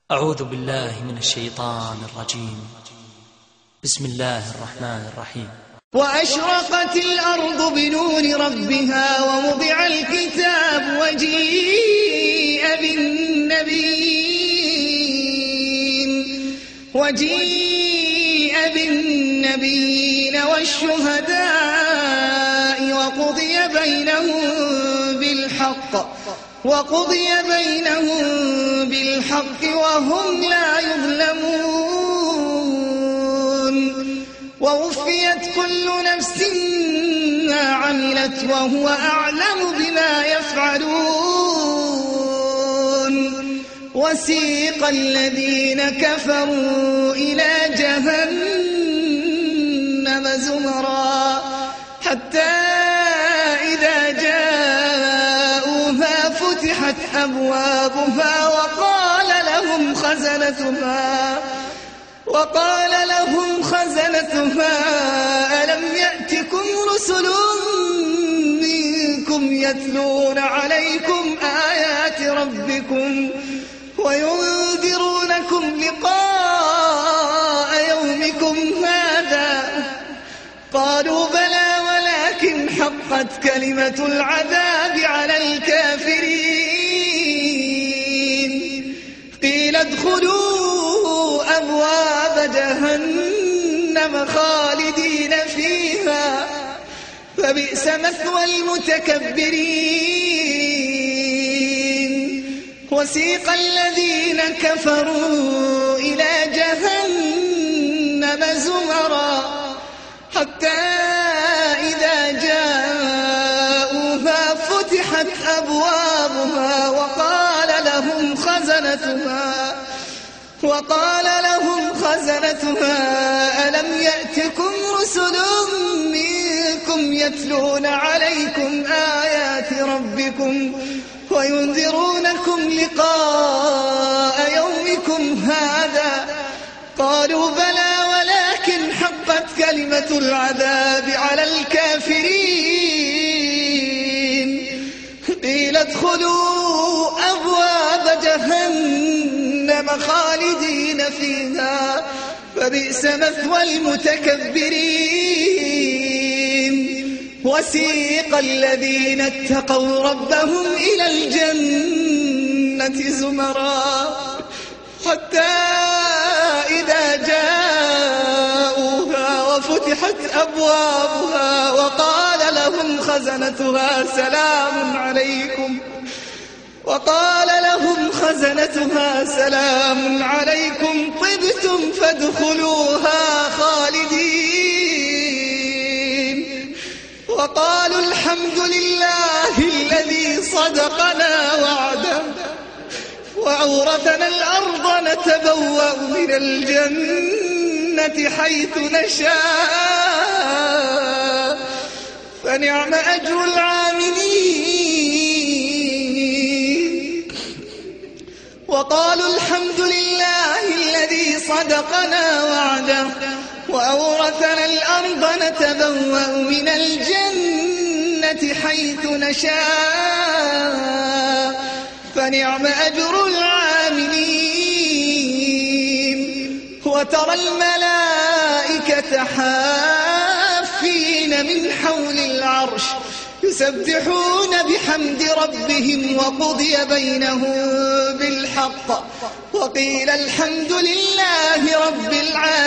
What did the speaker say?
أعوذ بالله من الشيطان الرجيم. بسم الله الرحمن الرحيم. وأشرقت الأرض بنور ربها ووضع الكتاب وجيء بالنبيين والشهداء وقضي بينهم بالحق وهم لا يظلمون. ووفيت كل نفس ما عملت وهو أعلم بما يفعلون. وسيق الذين كفروا إلى جهنم زمرا حتى إذا جاءوها فتحت أبوابها وقال لهم خزنتها ألم يأتكم رسل منكم يتلون عليكم آيات ربكم وينذرونكم لقاء يومكم هذا؟ قالوا بلى ولكن حقت كلمة العذاب على الكافرين. قيل ادخلوا أبواب جهنم خالدين فيها فبئس مثوى المتكبرين. وسيق الذين كفروا إلى جهنم زمرا حتى إذا جاءوها فتحت أبوابها وقال لهم خزنتها ألم يأتكم رسل منكم يتلون عليكم آيات ربكم وينذرونكم لقاء يومكم هذا؟ قالوا بلى ولكن حقت كلمة العذاب على الكافرين. قيل ادخلوا أبواب جهنم خالدين فيها فبئس مثوى المتكبرين. وسيق الذين اتقوا ربهم إلى الجنة زمرا حتى إذا جاءوها وفتحت أبوابها وقال لهم خزنتها سلام عليكم طبتم فادخلوها خالدين. وقالوا الحمد لله الذي صدقنا وعده وأورثنا الأرض نتبوأ من الجنة حيث نشاء فنعم أجر العاملين. وقالوا الحمد لله الذي صدقنا وعده وأورثنا الأرض نتبوأ من الجنة حيث نشاء فنعم أجر العاملين. وترى الملائكة حافين من حول العرش يسبحون بحمد ربهم وقضي بينهم بالحق وقيل الحمد لله رب العالمين.